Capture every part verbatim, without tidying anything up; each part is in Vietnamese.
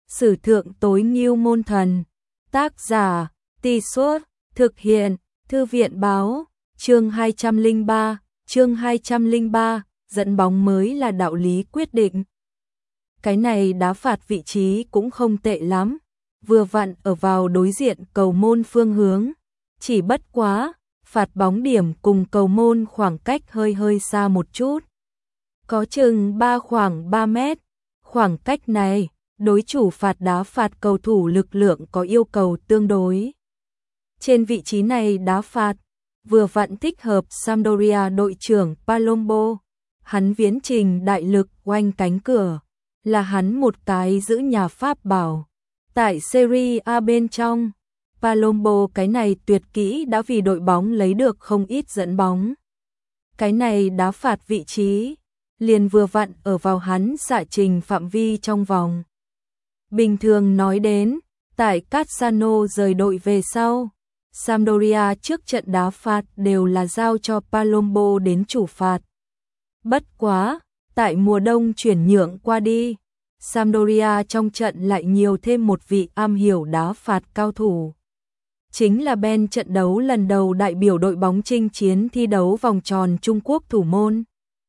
Sử thượng tối ngưu môn thần. Tác giả, Tì Suốt, thực hiện, Thư viện báo, chương hai trăm lẻ ba, chương hai trăm lẻ ba, dẫn bóng mới là đạo lý quyết định. Cái này đá phạt vị trí cũng không tệ lắm, vừa vặn ở vào đối diện cầu môn phương hướng, chỉ bất quá, phạt bóng điểm cùng cầu môn khoảng cách hơi hơi xa một chút. Có chừng ba khoảng ba mét, khoảng cách này, đối chủ phạt đá phạt cầu thủ lực lượng có yêu cầu tương đối. Trên vị trí này đá phạt, vừa vặn thích hợp Sampdoria đội trưởng Palombo, hắn viễn trình đại lực oanh cánh cửa, là hắn một cái giữ nhà Pháp bảo. Tại Serie A bên trong, Palombo cái này tuyệt kỹ đã vì đội bóng lấy được không ít dẫn bóng. Cái này đá phạt vị trí, liền vừa vặn ở vào hắn xạ trình phạm vi trong vòng. Bình thường nói đến, tại Cassano rời đội về sau, Sampdoria trước trận đá phạt đều là giao cho Palombo đến chủ phạt. Bất quá, tại mùa đông chuyển nhượng qua đi, Sampdoria trong trận lại nhiều thêm một vị am hiểu đá phạt cao thủ. Chính là Ben trận đấu lần đầu đại biểu đội bóng chinh chiến thi đấu vòng tròn Trung Quốc thủ môn.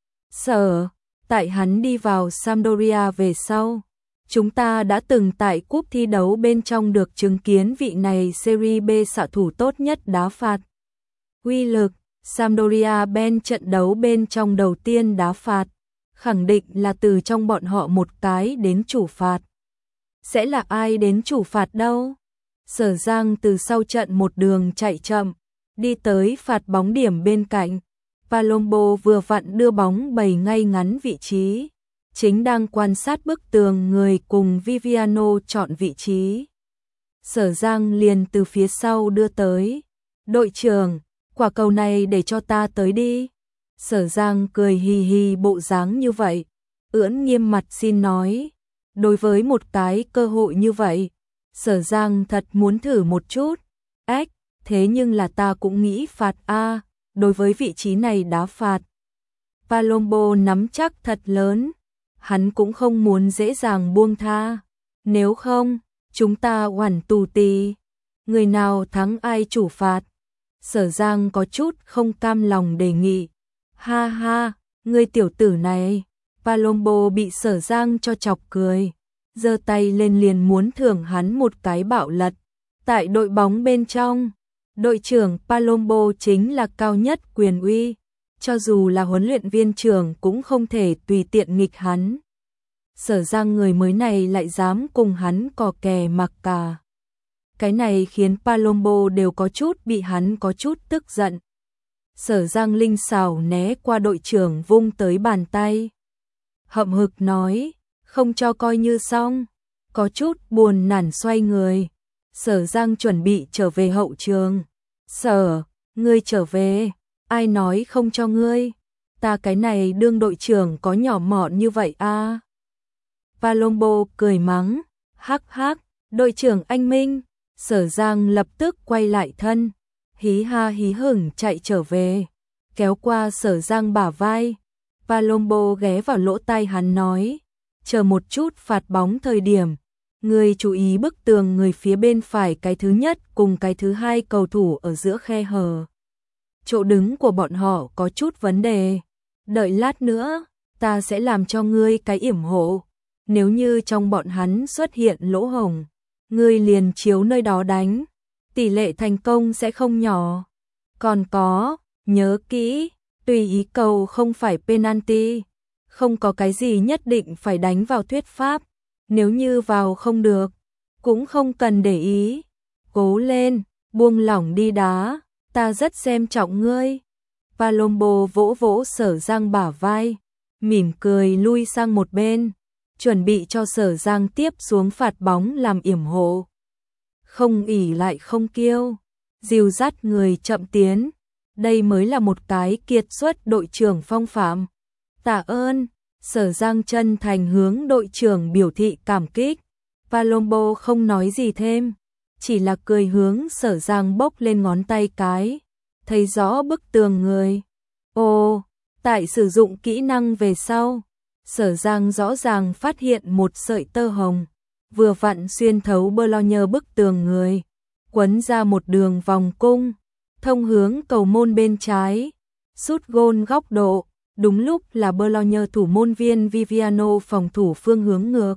Sở, tại hắn đi vào Sampdoria về sau, chúng ta đã từng tại cúp thi đấu bên trong được chứng kiến vị này Serie B xạ thủ tốt nhất đá phạt. Uy lực, Sampdoria Ben trận đấu bên trong đầu tiên đá phạt, khẳng định là từ trong bọn họ một cái đến chủ phạt. Sẽ là ai đến chủ phạt đâu? Sở Giang từ sau trận một đường chạy chậm, đi tới phạt bóng điểm bên cạnh. Palombo vừa vặn đưa bóng bày ngay ngắn vị trí, chính đang quan sát bức tường người cùng Viviano chọn vị trí. Sở Giang liền từ phía sau đưa tới. Đội trưởng, quả cầu này để cho ta tới đi. Sở Giang cười hì hì bộ dáng như vậy, ưỡn nghiêm mặt xin nói. Đối với một cái cơ hội như vậy, Sở Giang thật muốn thử một chút. Ếch, thế nhưng là ta cũng nghĩ phạt A, đối với vị trí này đá phạt. Palombo nắm chắc thật lớn, hắn cũng không muốn dễ dàng buông tha. Nếu không, chúng ta oằn tù tì. Người nào thắng ai chủ phạt? Sở Giang có chút không cam lòng đề nghị. Ha ha, ngươi tiểu tử này. Palombo bị Sở Giang cho chọc cười, giơ tay lên liền muốn thưởng hắn một cái bạo lật. Tại đội bóng bên trong, đội trưởng Palombo chính là cao nhất quyền uy, cho dù là huấn luyện viên trưởng cũng không thể tùy tiện nghịch hắn. Sở Giang người mới này lại dám cùng hắn cò kè mặc cả. Cái này khiến Palombo đều có chút bị hắn có chút tức giận. Sở Giang linh xảo né qua đội trưởng vung tới bàn tay. Hậm hực nói, không cho coi như xong, có chút buồn nản xoay người. Sở Giang chuẩn bị trở về hậu trường. Sở, ngươi trở về, ai nói không cho ngươi, ta cái này đương đội trưởng có nhỏ mọn như vậy à? Palombo cười mắng, hắc hắc, đội trưởng anh Minh. Sở Giang lập tức quay lại thân, hí ha hí hửng chạy trở về, kéo qua Sở Giang bả vai. Palombo ghé vào lỗ tai hắn nói, chờ một chút phạt bóng thời điểm, người chú ý bức tường người phía bên phải cái thứ nhất cùng cái thứ hai cầu thủ ở giữa khe hở. Chỗ đứng của bọn họ có chút vấn đề, đợi lát nữa, ta sẽ làm cho ngươi cái yểm hộ, nếu như trong bọn hắn xuất hiện lỗ hổng, ngươi liền chiếu nơi đó đánh, tỷ lệ thành công sẽ không nhỏ. Còn có, nhớ kỹ, tùy ý cầu không phải penalty, không có cái gì nhất định phải đánh vào thuyết pháp, nếu như vào không được, cũng không cần để ý. Cố lên, buông lỏng đi đá, ta rất xem trọng ngươi. Palombo vỗ vỗ Sở Giang bả vai, mỉm cười lui sang một bên, chuẩn bị cho Sở Giang tiếp xuống phạt bóng làm yểm hộ. Không ỉ lại không kiêu, dìu dắt người chậm tiến, đây mới là một cái kiệt xuất đội trưởng phong phạm. Tạ ơn. Sở Giang chân thành hướng đội trưởng biểu thị cảm kích. Palombo không nói gì thêm, chỉ là cười hướng Sở Giang bốc lên ngón tay cái, thấy rõ bức tường người. Ồ, tại sử dụng kỹ năng về sau, Sở Giang rõ ràng phát hiện một sợi tơ hồng, vừa vặn xuyên thấu Boulogne bức tường người, quấn ra một đường vòng cung, thông hướng cầu môn bên trái, sút gôn góc độ, đúng lúc là Boulogne thủ môn viên Viviano phòng thủ phương hướng ngược.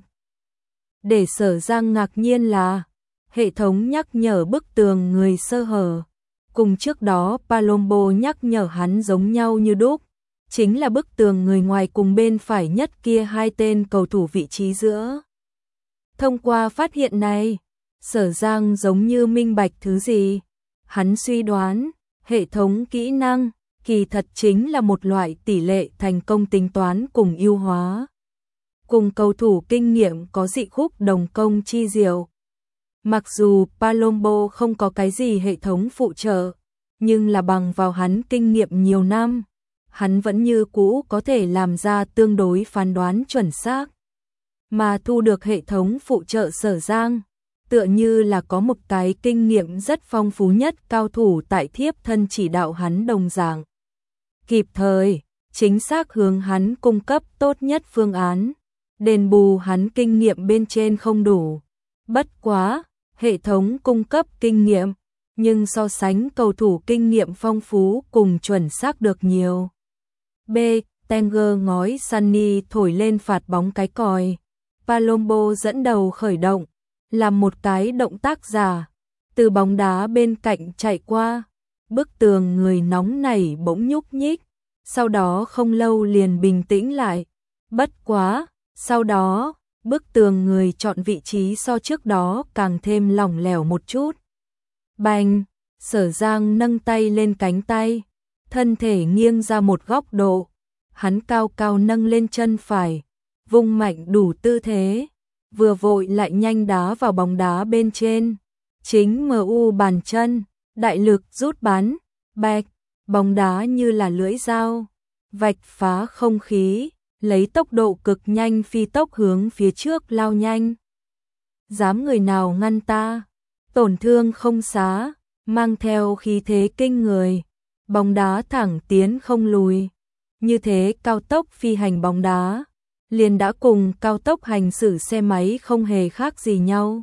Để Sở Giang ngạc nhiên là hệ thống nhắc nhở bức tường người sơ hở, cùng trước đó Palombo nhắc nhở hắn giống nhau như đúc, chính là bức tường người ngoài cùng bên phải nhất kia hai tên cầu thủ vị trí giữa. Thông qua phát hiện này, Sở Giang giống như minh bạch thứ gì, hắn suy đoán, hệ thống kỹ năng kỳ thật chính là một loại tỷ lệ thành công tính toán cùng ưu hóa. Cùng cầu thủ kinh nghiệm có dị khúc đồng công chi diệu. Mặc dù Palombo không có cái gì hệ thống phụ trợ, nhưng là bằng vào hắn kinh nghiệm nhiều năm, hắn vẫn như cũ có thể làm ra tương đối phán đoán chuẩn xác. Mà thu được hệ thống phụ trợ Sở Giang, tựa như là có một cái kinh nghiệm rất phong phú nhất cao thủ tại thiếp thân chỉ đạo hắn đồng dạng. Kịp thời, chính xác hướng hắn cung cấp tốt nhất phương án, đền bù hắn kinh nghiệm bên trên không đủ. Bất quá, hệ thống cung cấp kinh nghiệm, nhưng so sánh cầu thủ kinh nghiệm phong phú cùng chuẩn xác được nhiều. B. Tenger ngói Sunny thổi lên phạt bóng cái còi. Palombo dẫn đầu khởi động, làm một cái động tác giả, từ bóng đá bên cạnh chạy qua, bức tường người nóng nảy bỗng nhúc nhích, sau đó không lâu liền bình tĩnh lại. Bất quá, sau đó, bức tường người chọn vị trí so trước đó càng thêm lỏng lẻo một chút. Bành, Sở Giang nâng tay lên cánh tay, thân thể nghiêng ra một góc độ, hắn cao cao nâng lên chân phải, vung mạnh đủ tư thế, vừa vội lại nhanh đá vào bóng đá bên trên. Chính em u bàn chân, đại lực rút bắn, bạch, bóng đá như là lưỡi dao, vạch phá không khí, lấy tốc độ cực nhanh phi tốc hướng phía trước lao nhanh. Dám người nào ngăn ta, tổn thương không xá, mang theo khí thế kinh người, bóng đá thẳng tiến không lùi. Như thế cao tốc phi hành bóng đá, liền đã cùng cao tốc hành xử xe máy không hề khác gì nhau.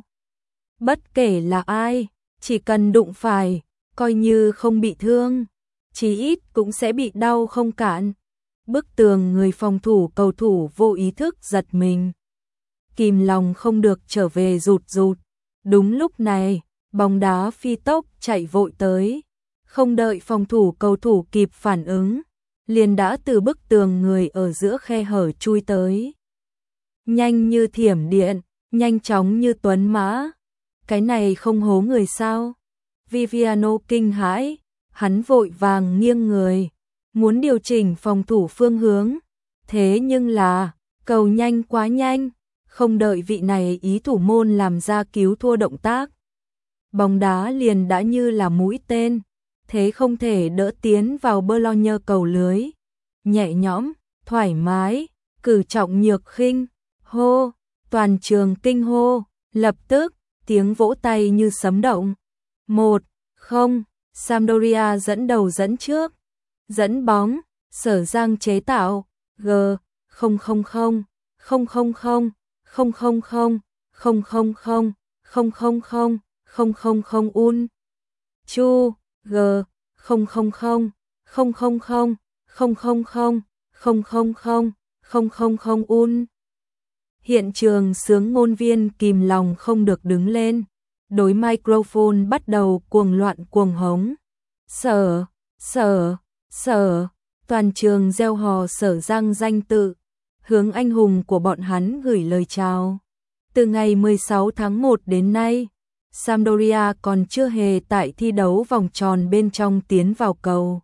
Bất kể là ai, chỉ cần đụng phải, coi như không bị thương, chí ít cũng sẽ bị đau không cạn. Bức tường người phòng thủ cầu thủ vô ý thức giật mình, kìm lòng không được trở về rụt rụt. Đúng lúc này, bóng đá phi tốc chạy vội tới, không đợi phòng thủ cầu thủ kịp phản ứng, liền đã từ bức tường người ở giữa khe hở chui tới. Nhanh như thiểm điện, nhanh chóng như tuấn mã. Cái này không hố người sao? Viviano kinh hãi, hắn vội vàng nghiêng người, muốn điều chỉnh phòng thủ phương hướng. Thế nhưng là, cầu nhanh quá nhanh, không đợi vị này ý thủ môn làm ra cứu thua động tác. Bóng đá liền đã như là mũi tên, thế không thể đỡ tiến vào Boulogne cầu lưới. Nhẹ nhõm, thoải mái, cử trọng nhược khinh, hô, toàn trường kinh hô, lập tức, tiếng vỗ tay như sấm động. Một, không, Sampdoria dẫn đầu dẫn trước, dẫn bóng, Sở Giang chế tạo, G, không không không, không không không, không không không, không không không, không không không, không không không un, Chu, G, không không không, không không không, không không không, không không không, không không không un. Hiện trường sướng ngôn viên kìm lòng không được đứng lên, đối microphone bắt đầu cuồng loạn cuồng hống. Sở, sở, sở, toàn trường reo hò Sở Giang danh tự, hướng anh hùng của bọn hắn gửi lời chào. Từ ngày mười sáu tháng một đến nay, Sampdoria còn chưa hề tại thi đấu vòng tròn bên trong tiến vào cầu.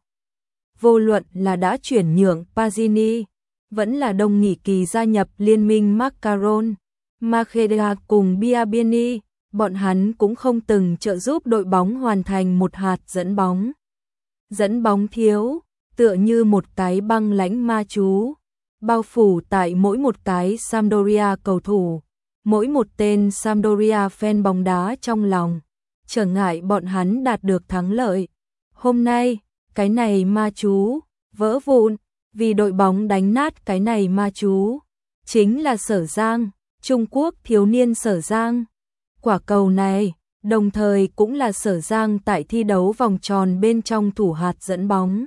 Vô luận là đã chuyển nhượng Pazzini, vẫn là đồng nghỉ kỳ gia nhập liên minh Macaron, Maceda cùng Biabiani, bọn hắn cũng không từng trợ giúp đội bóng hoàn thành một hạt dẫn bóng. Dẫn bóng thiếu, tựa như một cái băng lãnh ma chú, bao phủ tại mỗi một cái Sampdoria cầu thủ, mỗi một tên Sampdoria fan bóng đá trong lòng, trở ngại bọn hắn đạt được thắng lợi. Hôm nay, cái này ma chú vỡ vụn, vì đội bóng đánh nát cái này ma chú, chính là Sở Giang, Trung Quốc thiếu niên Sở Giang. Quả cầu này, đồng thời cũng là Sở Giang tại thi đấu vòng tròn bên trong thủ hạt dẫn bóng.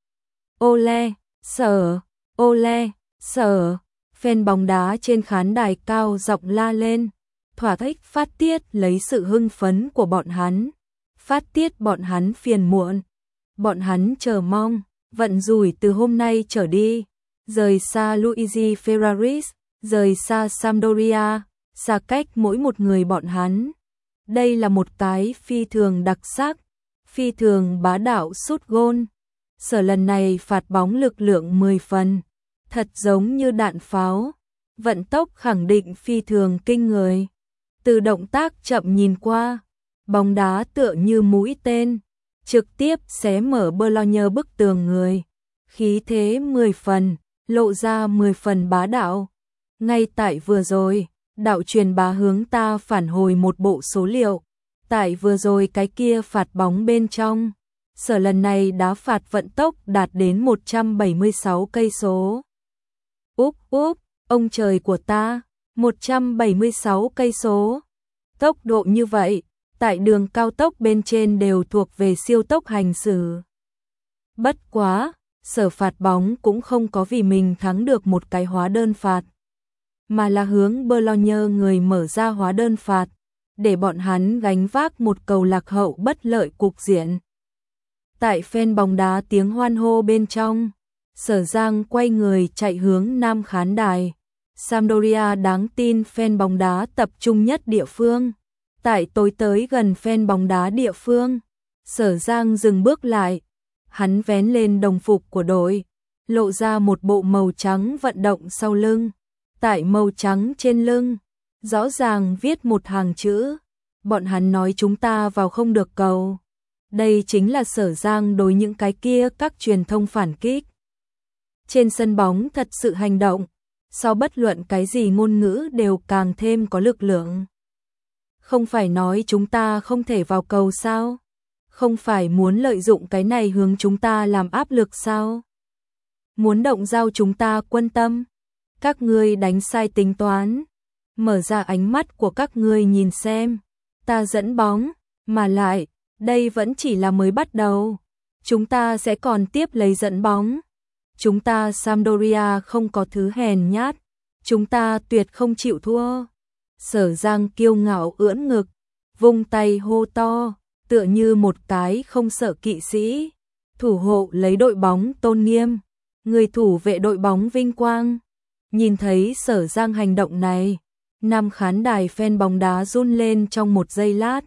Ole, Sở, Ole, Sở, fan bóng đá trên khán đài cao giọng la lên, thỏa thích phát tiết lấy sự hưng phấn của bọn hắn, phát tiết bọn hắn phiền muộn, bọn hắn chờ mong, vận rủi từ hôm nay trở đi, rời xa Luigi Ferraris, rời xa Sampdoria, xa cách mỗi một người bọn hắn. Đây là một cái phi thường đặc sắc, phi thường bá đạo sút gôn. Sở lần này phạt bóng lực lượng mười phần, thật giống như đạn pháo, vận tốc khẳng định phi thường kinh người. Từ động tác chậm nhìn qua, bóng đá tựa như mũi tên, trực tiếp xé mở Bologne bức tường người, khí thế mười phần, lộ ra mười phần bá đạo. Ngay tại vừa rồi, đạo truyền bá hướng ta phản hồi một bộ số liệu, tại vừa rồi cái kia phạt bóng bên trong, Sở lần này đá phạt vận tốc đạt đến một trăm bảy mươi sáu cây số. Úp úp, ông trời của ta, một trăm bảy mươi sáu cây số. Tốc độ như vậy, tại đường cao tốc bên trên đều thuộc về siêu tốc hành xử. Bất quá, Sở phạt bóng cũng không có vì mình thắng được một cái hóa đơn phạt, mà là hướng Bologne người mở ra hóa đơn phạt, để bọn hắn gánh vác một cầu lạc hậu bất lợi cục diện. Tại fan bóng đá tiếng hoan hô bên trong, Sở Giang quay người chạy hướng nam khán đài. Sampdoria đáng tin fan bóng đá tập trung nhất địa phương. Tại tối tới gần fan bóng đá địa phương, Sở Giang dừng bước lại. Hắn vén lên đồng phục của đội, lộ ra một bộ màu trắng vận động sau lưng. Tại màu trắng trên lưng, rõ ràng viết một hàng chữ. Bọn hắn nói chúng ta vào không được cầu. Đây chính là Sở Giang đối những cái kia các truyền thông phản kích. Trên sân bóng thật sự hành động, sau bất luận cái gì ngôn ngữ đều càng thêm có lực lượng. Không phải nói chúng ta không thể vào cầu sao? Không phải muốn lợi dụng cái này hướng chúng ta làm áp lực sao? Muốn động giao chúng ta quân tâm? Các ngươi đánh sai tính toán. Mở ra ánh mắt của các ngươi nhìn xem. Ta dẫn bóng, mà lại, đây vẫn chỉ là mới bắt đầu. Chúng ta sẽ còn tiếp lấy dẫn bóng. Chúng ta Sampdoria không có thứ hèn nhát. Chúng ta tuyệt không chịu thua. Sở Giang kiêu ngạo ưỡn ngực, vung tay hô to, tựa như một cái không sợ kỵ sĩ. Thủ hộ lấy đội bóng tôn nghiêm, người thủ vệ đội bóng vinh quang. Nhìn thấy Sở Giang hành động này, nam khán đài fan bóng đá run lên trong một giây lát.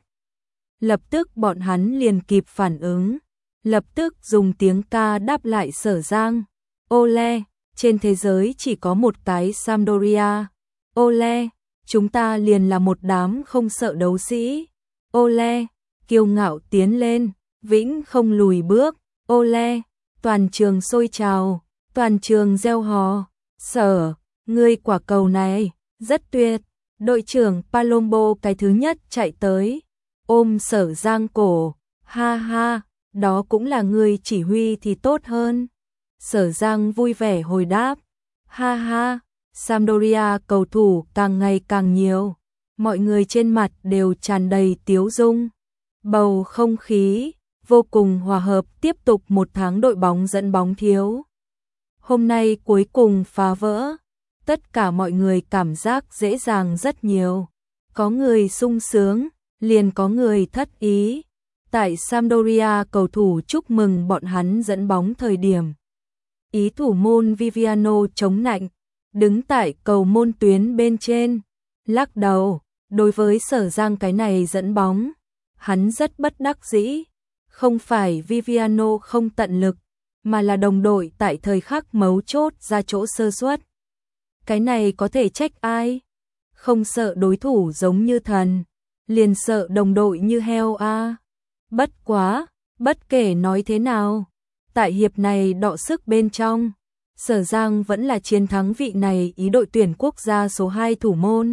Lập tức bọn hắn liền kịp phản ứng, lập tức dùng tiếng ca đáp lại Sở Giang. Ole, trên thế giới chỉ có một cái Sampdoria. Ole, chúng ta liền là một đám không sợ đấu sĩ. Ole, kiêu ngạo tiến lên, vĩnh không lùi bước. Ole, toàn trường sôi trào, toàn trường reo hò. Sở, ngươi quả cầu này, rất tuyệt. Đội trưởng Palombo cái thứ nhất chạy tới, ôm Sở Giang cổ. Ha ha, đó cũng là ngươi chỉ huy thì tốt hơn. Sở Giang vui vẻ hồi đáp. Ha ha, Sampdoria cầu thủ càng ngày càng nhiều. Mọi người trên mặt đều tràn đầy tiếu dung. Bầu không khí vô cùng hòa hợp, tiếp tục một tháng đội bóng dẫn bóng thiếu. Hôm nay cuối cùng phá vỡ. Tất cả mọi người cảm giác dễ dàng rất nhiều. Có người sung sướng, liền có người thất ý. Tại Sampdoria cầu thủ chúc mừng bọn hắn dẫn bóng thời điểm. Ý thủ môn Viviano chống nạnh, đứng tại cầu môn tuyến bên trên, lắc đầu. Đối với Sở Giang cái này dẫn bóng, hắn rất bất đắc dĩ. Không phải Viviano không tận lực, mà là đồng đội tại thời khắc mấu chốt ra chỗ sơ suất. Cái này có thể trách ai? Không sợ đối thủ giống như thần, liền sợ đồng đội như heo a. Bất quá, bất kể nói thế nào, tại hiệp này đọ sức bên trong, Sở Giang vẫn là chiến thắng vị này ý đội tuyển quốc gia số hai thủ môn.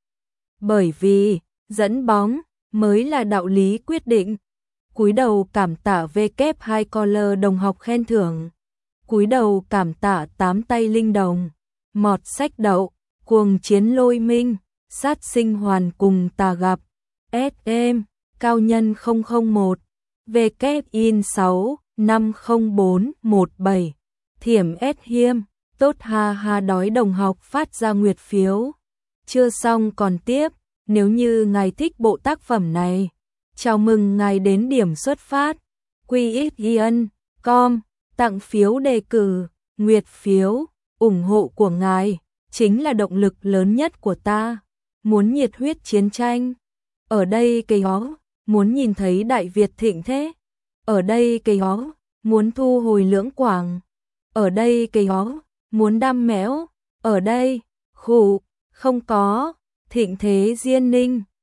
Bởi vì, dẫn bóng mới là đạo lý quyết định. Cúi đầu cảm tạ vê kép hai Collar đồng học khen thưởng. Cúi đầu cảm tạ tám tay linh đồng. Mọt sách đậu, cuồng chiến lôi minh. sát sinh hoàn cùng tà gặp. ét em, cao nhân không không một, vê kép in sáu năm không bốn một bảy, thiểm ét hiêm, tốt ha ha đói đồng học phát ra nguyệt phiếu. Chưa xong còn tiếp, nếu như ngài thích bộ tác phẩm này, chào mừng ngài đến điểm xuất phát, quy ích yên, com, tặng phiếu đề cử, nguyệt phiếu, ủng hộ của ngài, chính là động lực lớn nhất của ta. Muốn nhiệt huyết chiến tranh, ở đây cây ó, muốn nhìn thấy Đại Việt thịnh thế, ở đây cây ó, muốn thu hồi Lưỡng Quảng, ở đây cây ó, muốn đam mẽo, ở đây, khủ, không có, thịnh thế Diên Ninh.